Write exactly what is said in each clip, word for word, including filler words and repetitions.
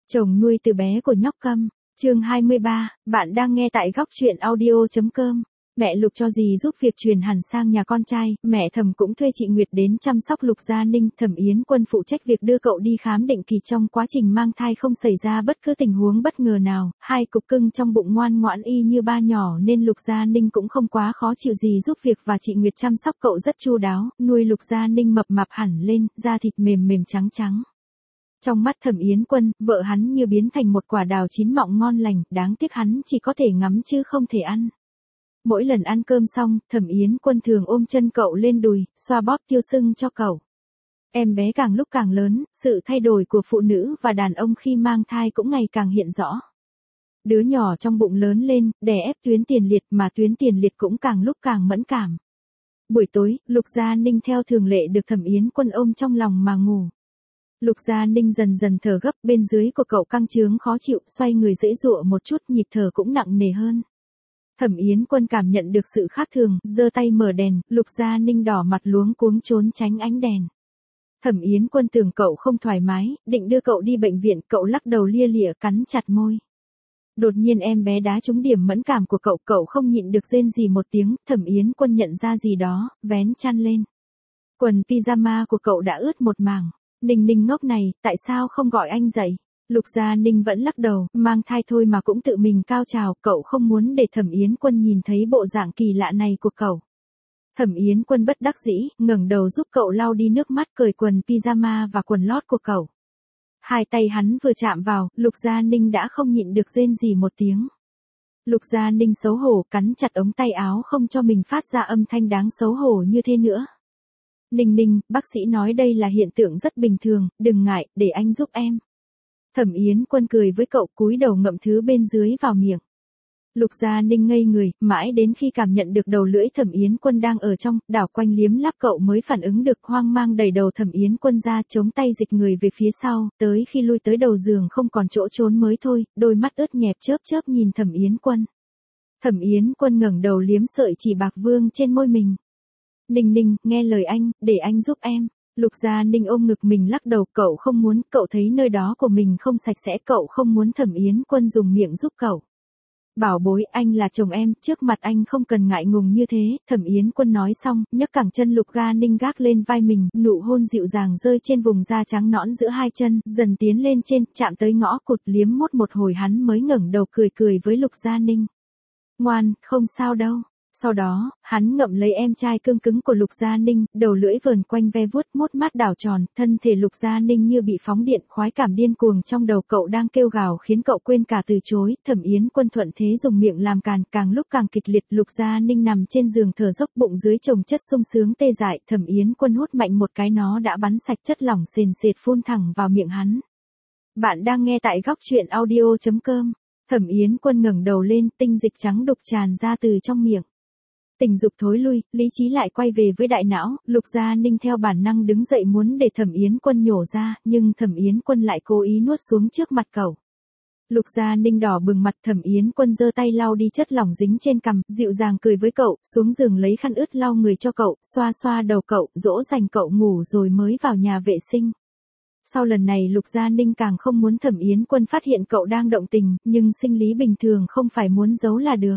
Chồng nuôi từ bé của nhóc Câm, chương hai mươi ba, bạn đang nghe tại góc truyện audio.com. Mẹ Lục cho dì giúp việc truyền hẳn sang nhà con trai, mẹ Thẩm cũng thuê chị Nguyệt đến chăm sóc Lục Gia Ninh, Thẩm Yến Quân phụ trách việc đưa cậu đi khám định kỳ trong quá trình mang thai không xảy ra bất cứ tình huống bất ngờ nào, hai cục cưng trong bụng ngoan ngoãn y như ba nhỏ nên Lục Gia Ninh cũng không quá khó chịu gì giúp việc và chị Nguyệt chăm sóc cậu rất chu đáo, nuôi Lục Gia Ninh mập mạp hẳn lên, da thịt mềm mềm trắng trắng. Trong mắt Thẩm Yến Quân, vợ hắn như biến thành một quả đào chín mọng ngon lành, đáng tiếc hắn chỉ có thể ngắm chứ không thể ăn. Mỗi lần ăn cơm xong, Thẩm Yến Quân thường ôm chân cậu lên đùi, xoa bóp tiêu sưng cho cậu. Em bé càng lúc càng lớn, sự thay đổi của phụ nữ và đàn ông khi mang thai cũng ngày càng hiện rõ. Đứa nhỏ trong bụng lớn lên, đè ép tuyến tiền liệt mà tuyến tiền liệt cũng càng lúc càng mẫn cảm. Buổi tối, Lục Gia Ninh theo thường lệ được Thẩm Yến Quân ôm trong lòng mà ngủ. Lục Gia Ninh dần dần thở gấp, bên dưới của cậu căng trướng khó chịu, xoay người giãy giụa một chút, nhịp thở cũng nặng nề hơn. Thẩm Yến Quân cảm nhận được sự khác thường, giơ tay mở đèn, Lục Gia Ninh đỏ mặt luống cuống trốn tránh ánh đèn. Thẩm Yến Quân tưởng cậu không thoải mái, định đưa cậu đi bệnh viện, cậu lắc đầu lia lịa cắn chặt môi. Đột nhiên em bé đá trúng điểm mẫn cảm của cậu, cậu không nhịn được rên rỉ một tiếng, Thẩm Yến Quân nhận ra gì đó, vén chăn lên. Quần pyjama của cậu đã ướt một mảng. Ninh Ninh ngốc này, tại sao không gọi anh dậy? Lục Gia Ninh vẫn lắc đầu, mang thai thôi mà cũng tự mình cao trào, cậu không muốn để Thẩm Yến Quân nhìn thấy bộ dạng kỳ lạ này của cậu. Thẩm Yến Quân bất đắc dĩ, ngẩng đầu giúp cậu lau đi nước mắt, cởi quần pyjama và quần lót của cậu. Hai tay hắn vừa chạm vào, Lục Gia Ninh đã không nhịn được rên rỉ một tiếng. Lục Gia Ninh xấu hổ cắn chặt ống tay áo không cho mình phát ra âm thanh đáng xấu hổ như thế nữa. Ninh Ninh, bác sĩ nói đây là hiện tượng rất bình thường, đừng ngại, để anh giúp em. Thẩm Yến Quân cười với cậu, cúi đầu ngậm thứ bên dưới vào miệng. Lục Gia Ninh ngây người, mãi đến khi cảm nhận được đầu lưỡi Thẩm Yến Quân đang ở trong, đảo quanh liếm láp cậu mới phản ứng được, hoang mang đẩy đầu Thẩm Yến Quân ra, chống tay dịch người về phía sau, tới khi lui tới đầu giường không còn chỗ trốn mới thôi, đôi mắt ướt nhẹp chớp chớp nhìn Thẩm Yến Quân. Thẩm Yến Quân ngẩng đầu liếm sợi chỉ bạc vương trên môi mình. Ninh Ninh, nghe lời anh, để anh giúp em. Lục Gia Ninh ôm ngực mình lắc đầu, cậu không muốn, cậu thấy nơi đó của mình không sạch sẽ, cậu không muốn Thẩm Yến Quân dùng miệng giúp cậu. Bảo bối, anh là chồng em, trước mặt anh không cần ngại ngùng như thế, Thẩm Yến Quân nói xong, nhấc cẳng chân Lục Gia Ninh gác lên vai mình, nụ hôn dịu dàng rơi trên vùng da trắng nõn giữa hai chân, dần tiến lên trên, chạm tới ngõ cụt, liếm mốt một hồi hắn mới ngẩng đầu cười cười với Lục Gia Ninh. Ngoan, không sao đâu. Sau đó, hắn ngậm lấy em trai cương cứng của Lục Gia Ninh, đầu lưỡi vờn quanh ve vuốt, mốt mắt đảo tròn, thân thể Lục Gia Ninh như bị phóng điện, khoái cảm điên cuồng trong đầu cậu đang kêu gào khiến cậu quên cả từ chối. Thẩm Yến Quân thuận thế dùng miệng làm càn, càng lúc càng kịch liệt. Lục Gia Ninh nằm trên giường thở dốc, bụng dưới chồng chất sung sướng tê dại, Thẩm Yến Quân hút mạnh một cái, nó đã bắn sạch chất lỏng sền sệt phun thẳng vào miệng hắn. Bạn đang nghe tại góc truyện audio.com. Thẩm Yến Quân ngẩng đầu lên, tinh dịch trắng đục tràn ra từ trong miệng. Tình dục thối lui, lý trí lại quay về với đại não, Lục Gia Ninh theo bản năng đứng dậy muốn để Thẩm Yến Quân nhổ ra, nhưng Thẩm Yến Quân lại cố ý nuốt xuống trước mặt cậu. Lục Gia Ninh đỏ bừng mặt, Thẩm Yến Quân giơ tay lau đi chất lỏng dính trên cằm, dịu dàng cười với cậu, xuống giường lấy khăn ướt lau người cho cậu, xoa xoa đầu cậu, dỗ dành cậu ngủ rồi mới vào nhà vệ sinh. Sau lần này Lục Gia Ninh càng không muốn Thẩm Yến Quân phát hiện cậu đang động tình, nhưng sinh lý bình thường không phải muốn giấu là được.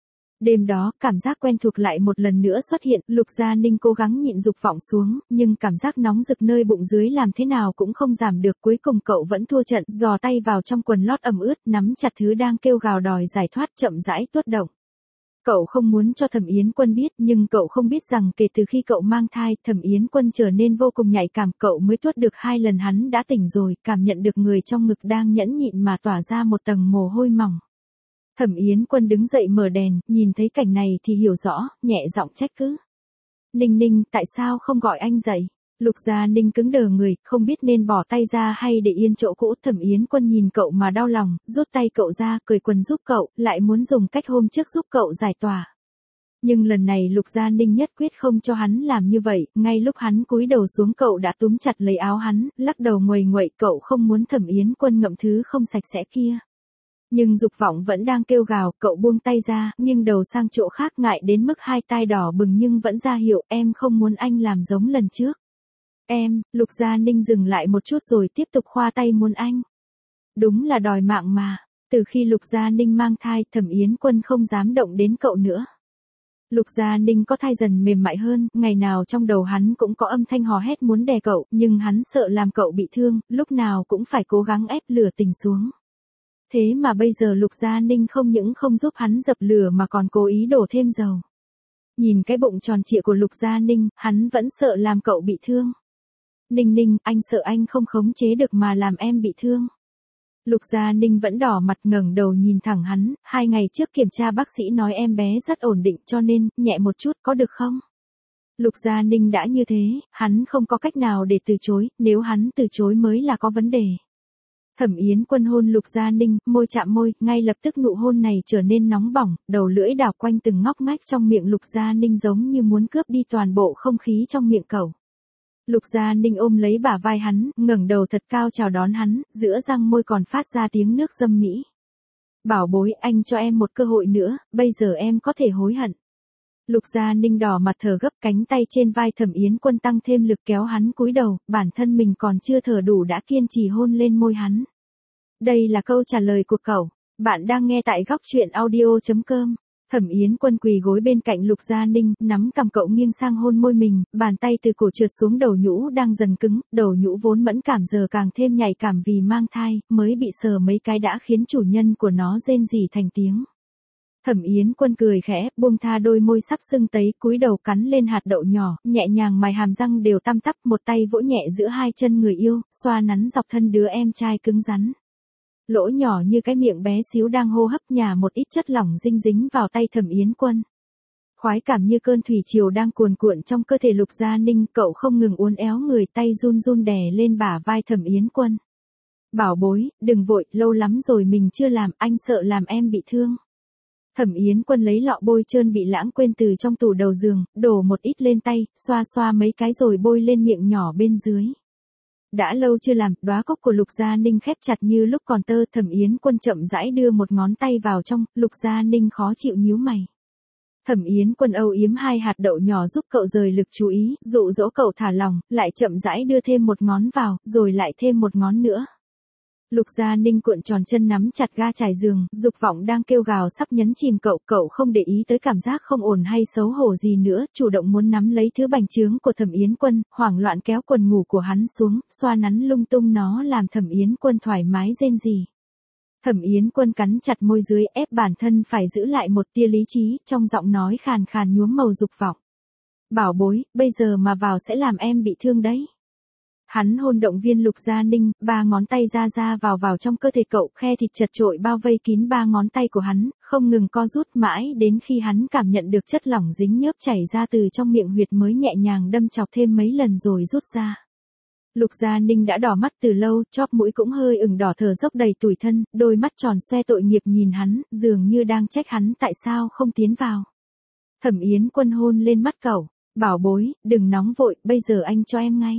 Đêm đó, cảm giác quen thuộc lại một lần nữa xuất hiện, Lục Gia Ninh cố gắng nhịn dục vọng xuống, nhưng cảm giác nóng rực nơi bụng dưới làm thế nào cũng không giảm được, cuối cùng cậu vẫn thua trận, giò tay vào trong quần lót ẩm ướt, nắm chặt thứ đang kêu gào đòi giải thoát, chậm rãi tuốt động. Cậu không muốn cho Thẩm Yến Quân biết, nhưng cậu không biết rằng kể từ khi cậu mang thai, Thẩm Yến Quân trở nên vô cùng nhạy cảm, cậu mới tuốt được hai lần hắn đã tỉnh rồi, cảm nhận được người trong ngực đang nhẫn nhịn mà tỏa ra một tầng mồ hôi mỏng. Thẩm Yến Quân đứng dậy mở đèn, nhìn thấy cảnh này thì hiểu rõ, nhẹ giọng trách cứ. Ninh Ninh, tại sao không gọi anh dậy? Lục Gia Ninh cứng đờ người, không biết nên bỏ tay ra hay để yên chỗ cũ. Thẩm Yến Quân nhìn cậu mà đau lòng, rút tay cậu ra, cởi quần giúp cậu, lại muốn dùng cách hôm trước giúp cậu giải tỏa. Nhưng lần này Lục Gia Ninh nhất quyết không cho hắn làm như vậy, ngay lúc hắn cúi đầu xuống cậu đã túm chặt lấy áo hắn, lắc đầu nguầy nguậy, cậu không muốn Thẩm Yến Quân ngậm thứ không sạch sẽ kia. Nhưng dục vọng vẫn đang kêu gào, cậu buông tay ra, nghiêng đầu sang chỗ khác, ngại đến mức hai tai đỏ bừng nhưng vẫn ra hiệu, em không muốn anh làm giống lần trước. Em, Lục Gia Ninh dừng lại một chút rồi tiếp tục khoa tay muốn anh. Đúng là đòi mạng mà. Từ khi Lục Gia Ninh mang thai, Thẩm Yến Quân không dám động đến cậu nữa. Lục Gia Ninh có thai dần mềm mại hơn, ngày nào trong đầu hắn cũng có âm thanh hò hét muốn đè cậu, nhưng hắn sợ làm cậu bị thương, lúc nào cũng phải cố gắng ép lửa tình xuống. Thế mà bây giờ Lục Gia Ninh không những không giúp hắn dập lửa mà còn cố ý đổ thêm dầu. Nhìn cái bụng tròn trịa của Lục Gia Ninh, hắn vẫn sợ làm cậu bị thương. Ninh Ninh, anh sợ anh không khống chế được mà làm em bị thương. Lục Gia Ninh vẫn đỏ mặt ngẩng đầu nhìn thẳng hắn, hai ngày trước kiểm tra bác sĩ nói em bé rất ổn định cho nên, nhẹ một chút có được không? Lục Gia Ninh đã như thế, hắn không có cách nào để từ chối, nếu hắn từ chối mới là có vấn đề. Thẩm Yến Quân hôn Lục Gia Ninh, môi chạm môi, ngay lập tức nụ hôn này trở nên nóng bỏng, đầu lưỡi đảo quanh từng ngóc ngách trong miệng Lục Gia Ninh giống như muốn cướp đi toàn bộ không khí trong miệng cậu. Lục Gia Ninh ôm lấy bả vai hắn, ngẩng đầu thật cao chào đón hắn, giữa răng môi còn phát ra tiếng nước dâm mỹ. Bảo bối, anh cho em một cơ hội nữa, bây giờ em có thể hối hận. Lục Gia Ninh đỏ mặt thở gấp, cánh tay trên vai Thẩm Yến Quân tăng thêm lực kéo hắn cúi đầu, bản thân mình còn chưa thở đủ đã kiên trì hôn lên môi hắn. Đây là câu trả lời của cậu. Bạn đang nghe tại góc truyện audio chấm com. Thẩm Yến Quân quỳ gối bên cạnh Lục Gia Ninh, nắm cằm cậu nghiêng sang hôn môi mình, bàn tay từ cổ trượt xuống đầu nhũ đang dần cứng, đầu nhũ vốn mẫn cảm giờ càng thêm nhạy cảm vì mang thai, mới bị sờ mấy cái đã khiến chủ nhân của nó rên rỉ thành tiếng. Thẩm Yến Quân cười khẽ, buông tha đôi môi sắp sưng tấy, cúi đầu cắn lên hạt đậu nhỏ, nhẹ nhàng mài hàm răng đều tăm tắp, một tay vỗ nhẹ giữa hai chân người yêu, xoa nắn dọc thân đứa em trai cứng rắn. Lỗ nhỏ như cái miệng bé xíu đang hô hấp nhả một ít chất lỏng dinh dính vào tay Thẩm Yến Quân. Khoái cảm như cơn thủy triều đang cuồn cuộn trong cơ thể Lục Gia Ninh, cậu không ngừng uốn éo người, tay run run đè lên bả vai Thẩm Yến Quân. Bảo bối, đừng vội, lâu lắm rồi mình chưa làm, anh sợ làm em bị thương. Thẩm Yến Quân lấy lọ bôi trơn bị lãng quên từ trong tủ đầu giường, đổ một ít lên tay, xoa xoa mấy cái rồi bôi lên miệng nhỏ bên dưới. Đã lâu chưa làm, đóa cúc của Lục Gia Ninh khép chặt như lúc còn tơ, Thẩm Yến Quân chậm rãi đưa một ngón tay vào trong, Lục Gia Ninh khó chịu nhíu mày. Thẩm Yến Quân âu yếm hai hạt đậu nhỏ giúp cậu rời lực chú ý, dụ dỗ cậu thả lỏng, lại chậm rãi đưa thêm một ngón vào, rồi lại thêm một ngón nữa. Lục Gia Ninh cuộn tròn chân nắm chặt ga trải giường, dục vọng đang kêu gào sắp nhấn chìm cậu, cậu không để ý tới cảm giác không ổn hay xấu hổ gì nữa, chủ động muốn nắm lấy thứ bành trướng của Thẩm Yến Quân, hoảng loạn kéo quần ngủ của hắn xuống, xoa nắn lung tung nó làm Thẩm Yến Quân thoải mái rên rỉ. Thẩm Yến Quân cắn chặt môi dưới, ép bản thân phải giữ lại một tia lý trí, trong giọng nói khàn khàn nhuốm màu dục vọng. Bảo bối, bây giờ mà vào sẽ làm em bị thương đấy. Hắn hôn động viên Lục Gia Ninh, ba ngón tay ra ra vào vào trong cơ thể cậu, khe thịt chật trội bao vây kín ba ngón tay của hắn, không ngừng co rút mãi đến khi hắn cảm nhận được chất lỏng dính nhớp chảy ra từ trong miệng huyệt mới nhẹ nhàng đâm chọc thêm mấy lần rồi rút ra. Lục Gia Ninh đã đỏ mắt từ lâu, chóp mũi cũng hơi ửng đỏ, thở dốc đầy tủi thân, đôi mắt tròn xoe tội nghiệp nhìn hắn, dường như đang trách hắn tại sao không tiến vào. Thẩm Yến Quân hôn lên mắt cậu, bảo bối, đừng nóng vội, bây giờ anh cho em ngay.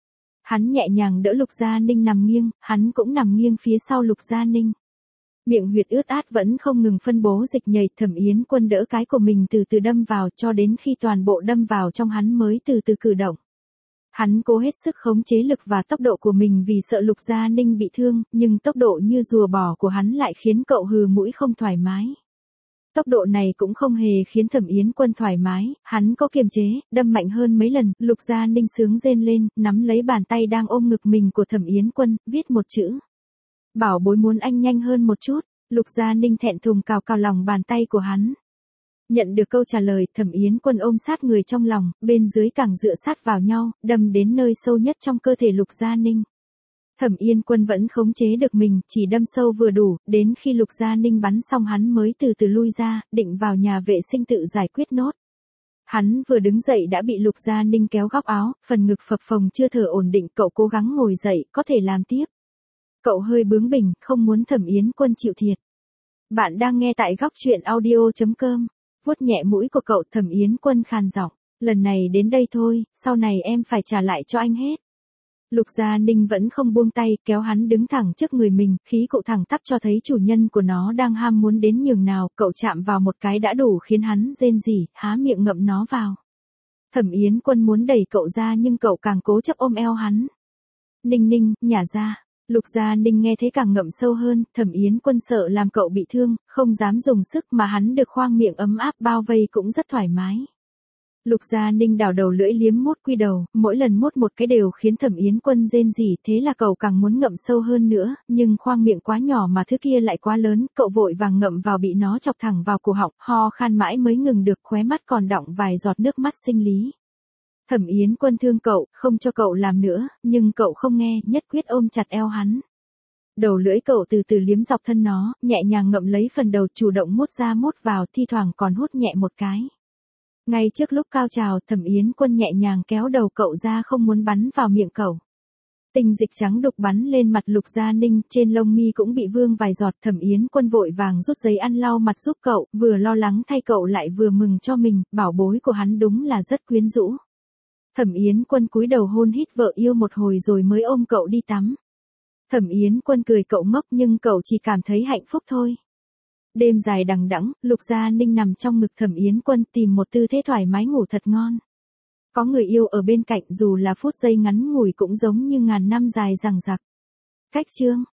Hắn nhẹ nhàng đỡ Lục Gia Ninh nằm nghiêng, hắn cũng nằm nghiêng phía sau Lục Gia Ninh. Miệng huyệt ướt át vẫn không ngừng phân bố dịch nhầy, Thẩm Yến Quân đỡ cái của mình từ từ đâm vào cho đến khi toàn bộ đâm vào trong hắn mới từ từ cử động. Hắn cố hết sức khống chế lực và tốc độ của mình vì sợ Lục Gia Ninh bị thương, nhưng tốc độ như rùa bò của hắn lại khiến cậu hừ mũi không thoải mái. Tốc độ này cũng không hề khiến Thẩm Yến Quân thoải mái, hắn có kiềm chế, đâm mạnh hơn mấy lần, Lục Gia Ninh sướng rên lên, nắm lấy bàn tay đang ôm ngực mình của Thẩm Yến Quân, viết một chữ. Bảo bối muốn anh nhanh hơn một chút, Lục Gia Ninh thẹn thùng cào cào lòng bàn tay của hắn. Nhận được câu trả lời, Thẩm Yến Quân ôm sát người trong lòng, bên dưới càng dựa sát vào nhau, đâm đến nơi sâu nhất trong cơ thể Lục Gia Ninh. Thẩm Yến Quân vẫn khống chế được mình, chỉ đâm sâu vừa đủ, đến khi Lục Gia Ninh bắn xong hắn mới từ từ lui ra, định vào nhà vệ sinh tự giải quyết nốt. Hắn vừa đứng dậy đã bị Lục Gia Ninh kéo góc áo, phần ngực phập phồng chưa thở ổn định, cậu cố gắng ngồi dậy, có thể làm tiếp. Cậu hơi bướng bỉnh, không muốn Thẩm Yến Quân chịu thiệt. Bạn đang nghe tại góc truyện audio chấm com. Vuốt nhẹ mũi của cậu, Thẩm Yến Quân khàn giọng, lần này đến đây thôi, sau này em phải trả lại cho anh hết. Lục Gia Ninh vẫn không buông tay, kéo hắn đứng thẳng trước người mình, khí cụ thẳng tắp cho thấy chủ nhân của nó đang ham muốn đến nhường nào, cậu chạm vào một cái đã đủ khiến hắn rên rỉ, há miệng ngậm nó vào. Thẩm Yến Quân muốn đẩy cậu ra nhưng cậu càng cố chấp ôm eo hắn. Ninh Ninh, nhả ra. Lục Gia Ninh nghe thấy càng ngậm sâu hơn, Thẩm Yến Quân sợ làm cậu bị thương, không dám dùng sức mà hắn được khoang miệng ấm áp bao vây cũng rất thoải mái. Lục Gia Ninh đào đầu lưỡi liếm mốt quy đầu, mỗi lần mốt một cái đều khiến Thẩm Yến Quân rên rỉ, thế là cậu càng muốn ngậm sâu hơn nữa, nhưng khoang miệng quá nhỏ mà thứ kia lại quá lớn, cậu vội vàng ngậm vào bị nó chọc thẳng vào cổ họng, ho khan mãi mới ngừng được, khóe mắt còn đọng vài giọt nước mắt sinh lý. Thẩm Yến Quân thương cậu, không cho cậu làm nữa, nhưng cậu không nghe, nhất quyết ôm chặt eo hắn. Đầu lưỡi cậu từ từ liếm dọc thân nó, nhẹ nhàng ngậm lấy phần đầu, chủ động mút ra mút vào, thi thoảng còn hút nhẹ một cái. Ngay trước lúc cao trào, Thẩm Yến Quân nhẹ nhàng kéo đầu cậu ra không muốn bắn vào miệng cậu. Tinh dịch trắng đục bắn lên mặt Lục Gia Ninh, trên lông mi cũng bị vương vài giọt. Thẩm Yến Quân vội vàng rút giấy ăn lau mặt giúp cậu, vừa lo lắng thay cậu lại vừa mừng cho mình, bảo bối của hắn đúng là rất quyến rũ. Thẩm Yến Quân cúi đầu hôn hít vợ yêu một hồi rồi mới ôm cậu đi tắm. Thẩm Yến Quân cười cậu ngốc nhưng cậu chỉ cảm thấy hạnh phúc thôi. Đêm dài đằng đẵng, Lục Gia Ninh nằm trong ngực Thẩm Yến Quân tìm một tư thế thoải mái ngủ thật ngon. Có người yêu ở bên cạnh dù là phút giây ngắn ngủi cũng giống như ngàn năm dài dằng dặc. Cách chương